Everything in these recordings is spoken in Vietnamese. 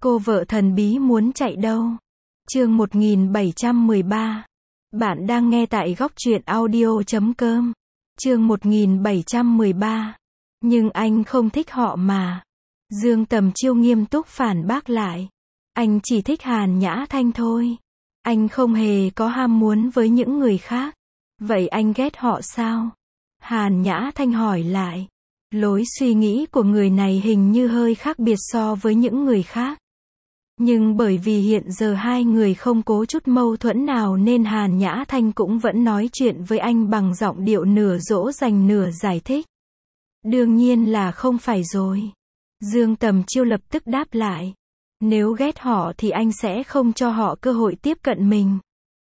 Cô vợ thần bí muốn chạy đâu? Chương 1713. Bạn đang nghe tại góc truyện audio.com. Chương 1713. Nhưng anh không thích họ mà. Dương Tầm Chiêu nghiêm túc phản bác lại. Anh chỉ thích Hàn Nhã Thanh thôi. Anh không hề có ham muốn với những người khác. Vậy anh ghét họ sao? Hàn Nhã Thanh hỏi lại. Lối suy nghĩ của người này hình như hơi khác biệt so với những người khác. Nhưng bởi vì hiện giờ hai người không có chút mâu thuẫn nào nên Hàn Nhã Thanh cũng vẫn nói chuyện với anh bằng giọng điệu nửa dỗ dành nửa giải thích. Đương nhiên là không phải rồi. Dương Tầm Chiêu lập tức đáp lại. Nếu ghét họ thì anh sẽ không cho họ cơ hội tiếp cận mình.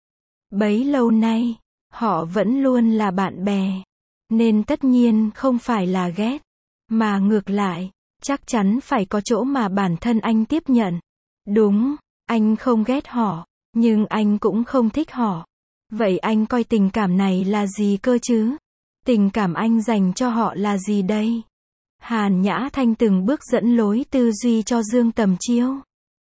Bấy lâu nay, họ vẫn luôn là bạn bè. Nên tất nhiên không phải là ghét. Mà ngược lại, chắc chắn phải có chỗ mà bản thân anh tiếp nhận. Đúng, anh không ghét họ, nhưng anh cũng không thích họ. Vậy anh coi tình cảm này là gì cơ chứ? Tình cảm anh dành cho họ là gì đây? Hàn Nhã Thanh từng bước dẫn lối tư duy cho Dương Tầm Chiêu.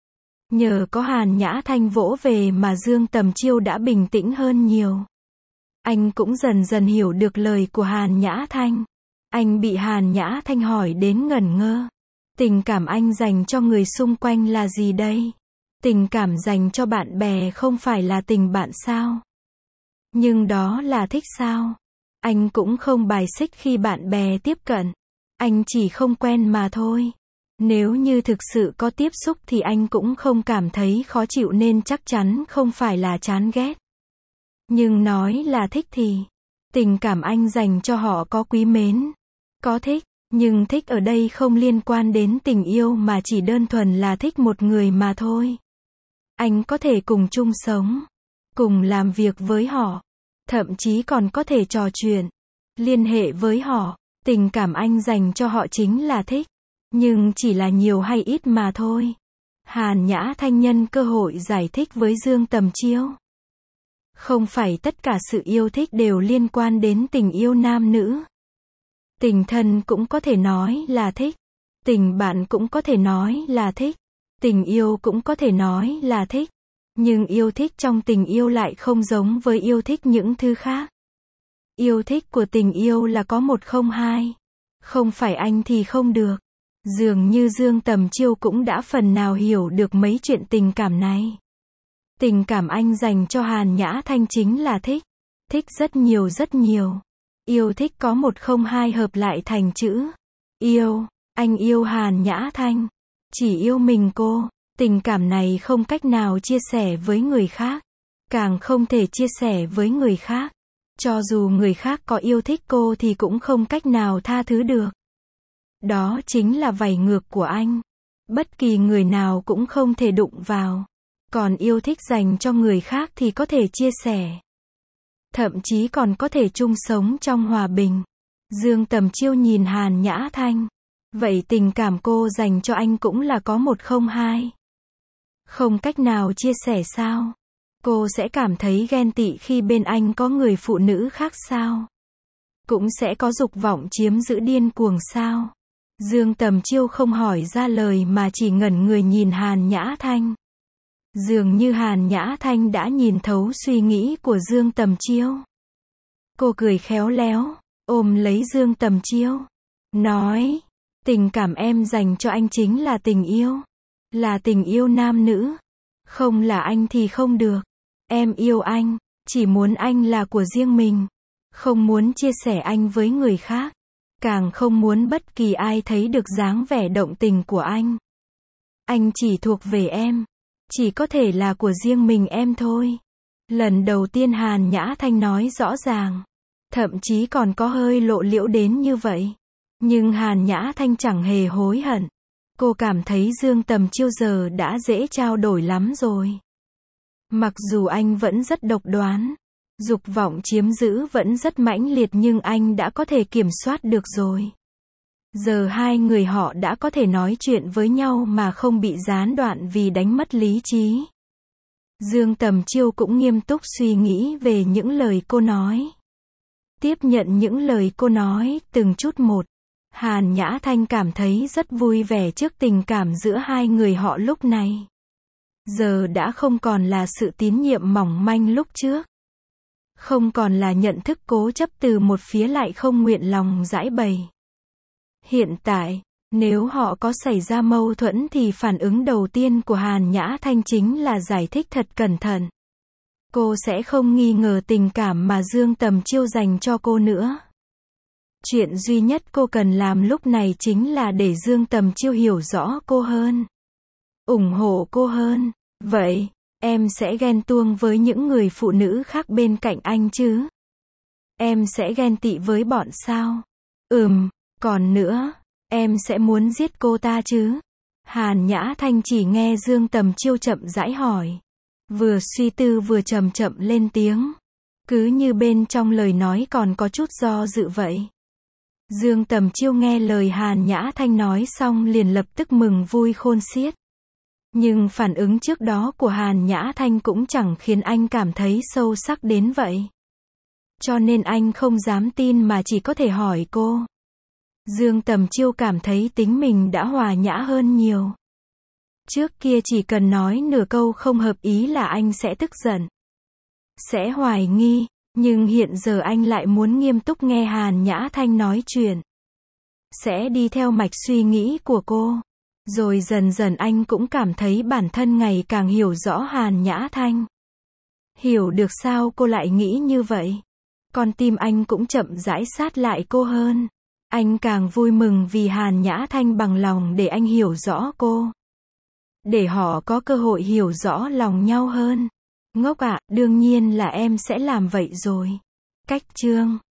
Nhờ có Hàn Nhã Thanh vỗ về mà Dương Tầm Chiêu đã bình tĩnh hơn nhiều. Anh cũng dần dần hiểu được lời của Hàn Nhã Thanh. Anh bị Hàn Nhã Thanh hỏi đến ngẩn ngơ. Tình cảm anh dành cho người xung quanh là gì đây? Tình cảm dành cho bạn bè không phải là tình bạn sao? Nhưng đó là thích sao? Anh cũng không bài xích khi bạn bè tiếp cận. Anh chỉ không quen mà thôi. Nếu như thực sự có tiếp xúc thì anh cũng không cảm thấy khó chịu nên chắc chắn không phải là chán ghét. Nhưng nói là thích thì, tình cảm anh dành cho họ có quý mến, có thích, nhưng thích ở đây không liên quan đến tình yêu mà chỉ đơn thuần là thích một người mà thôi. Anh có thể cùng chung sống, cùng làm việc với họ, thậm chí còn có thể trò chuyện, liên hệ với họ. Tình cảm anh dành cho họ chính là thích, nhưng chỉ là nhiều hay ít mà thôi. Hàn Nhã Thanh nhân cơ hội giải thích với Dương Tầm Chiêu. Không phải tất cả sự yêu thích đều liên quan đến tình yêu nam nữ. Tình thân cũng có thể nói là thích. Tình bạn cũng có thể nói là thích. Tình yêu cũng có thể nói là thích. Nhưng yêu thích trong tình yêu lại không giống với yêu thích những thứ khác. Yêu thích của tình yêu là có một không hai. Không phải anh thì không được. Dường như Dương Tầm Chiêu cũng đã phần nào hiểu được mấy chuyện tình cảm này. Tình cảm anh dành cho Hàn Nhã Thanh chính là thích. Thích rất nhiều rất nhiều. Yêu thích có một không hai hợp lại thành chữ yêu. Anh yêu Hàn Nhã Thanh. Chỉ yêu mình cô. Tình cảm này không cách nào chia sẻ với người khác. Càng không thể chia sẻ với người khác. Cho dù người khác có yêu thích cô thì cũng không cách nào tha thứ được. Đó chính là vảy ngược của anh. Bất kỳ người nào cũng không thể đụng vào. Còn yêu thích dành cho người khác thì có thể chia sẻ. Thậm chí còn có thể chung sống trong hòa bình. Dương Tầm Chiêu nhìn Hàn Nhã Thanh. Vậy tình cảm cô dành cho anh cũng là có một không hai. Không cách nào chia sẻ sao? Cô sẽ cảm thấy ghen tị khi bên anh có người phụ nữ khác sao? Cũng sẽ có dục vọng chiếm giữ điên cuồng sao? Dương Tầm Chiêu không hỏi ra lời mà chỉ ngẩn người nhìn Hàn Nhã Thanh. Dường như Hàn Nhã Thanh đã nhìn thấu suy nghĩ của Dương Tầm Chiêu. Cô cười khéo léo, ôm lấy Dương Tầm Chiêu. Nói, tình cảm em dành cho anh chính là tình yêu. Là tình yêu nam nữ. Không là anh thì không được. Em yêu anh, chỉ muốn anh là của riêng mình. Không muốn chia sẻ anh với người khác. Càng không muốn bất kỳ ai thấy được dáng vẻ động tình của anh. Anh chỉ thuộc về em. Chỉ có thể là của riêng mình em thôi. Lần đầu tiên Hàn Nhã Thanh nói rõ ràng. Thậm chí còn có hơi lộ liễu đến như vậy. Nhưng Hàn Nhã Thanh chẳng hề hối hận. Cô cảm thấy Dương Tầm Chiêu giờ đã dễ trao đổi lắm rồi. Mặc dù anh vẫn rất độc đoán. Dục vọng chiếm giữ vẫn rất mãnh liệt nhưng anh đã có thể kiểm soát được rồi. Giờ hai người họ đã có thể nói chuyện với nhau mà không bị gián đoạn vì đánh mất lý trí. Dương Tầm Chiêu cũng nghiêm túc suy nghĩ về những lời cô nói. Tiếp nhận những lời cô nói, từng chút một. Hàn Nhã Thanh cảm thấy rất vui vẻ trước tình cảm giữa hai người họ lúc này. Giờ đã không còn là sự tín nhiệm mỏng manh lúc trước. Không còn là nhận thức cố chấp từ một phía lại không nguyện lòng giãi bày. Hiện tại, nếu họ có xảy ra mâu thuẫn thì phản ứng đầu tiên của Hàn Nhã Thanh chính là giải thích thật cẩn thận. Cô sẽ không nghi ngờ tình cảm mà Dương Tầm Chiêu dành cho cô nữa. Chuyện duy nhất cô cần làm lúc này chính là để Dương Tầm Chiêu hiểu rõ cô hơn. Ủng hộ cô hơn. Vậy, em sẽ ghen tuông với những người phụ nữ khác bên cạnh anh chứ? Em sẽ ghen tị với bọn sao? Còn nữa, em sẽ muốn giết cô ta chứ? Hàn Nhã Thanh chỉ nghe Dương Tầm Chiêu chậm rãi hỏi. Vừa suy tư vừa chậm chậm lên tiếng. Cứ như bên trong lời nói còn có chút do dự vậy. Dương Tầm Chiêu nghe lời Hàn Nhã Thanh nói xong liền lập tức mừng vui khôn xiết. Nhưng phản ứng trước đó của Hàn Nhã Thanh cũng chẳng khiến anh cảm thấy sâu sắc đến vậy. Cho nên anh không dám tin mà chỉ có thể hỏi cô. Dương Tầm Chiêu cảm thấy tính mình đã hòa nhã hơn nhiều. Trước kia chỉ cần nói nửa câu không hợp ý là anh sẽ tức giận. Sẽ hoài nghi, nhưng hiện giờ anh lại muốn nghiêm túc nghe Hàn Nhã Thanh nói chuyện. Sẽ đi theo mạch suy nghĩ của cô. Rồi dần dần anh cũng cảm thấy bản thân ngày càng hiểu rõ Hàn Nhã Thanh. Hiểu được sao cô lại nghĩ như vậy. Con tim anh cũng chậm rãi sát lại cô hơn. Anh càng vui mừng vì Hàn Nhã Thanh bằng lòng để anh hiểu rõ cô. Để họ có cơ hội hiểu rõ lòng nhau hơn. Ngốc ạ, đương nhiên là em sẽ làm vậy rồi. Cách chương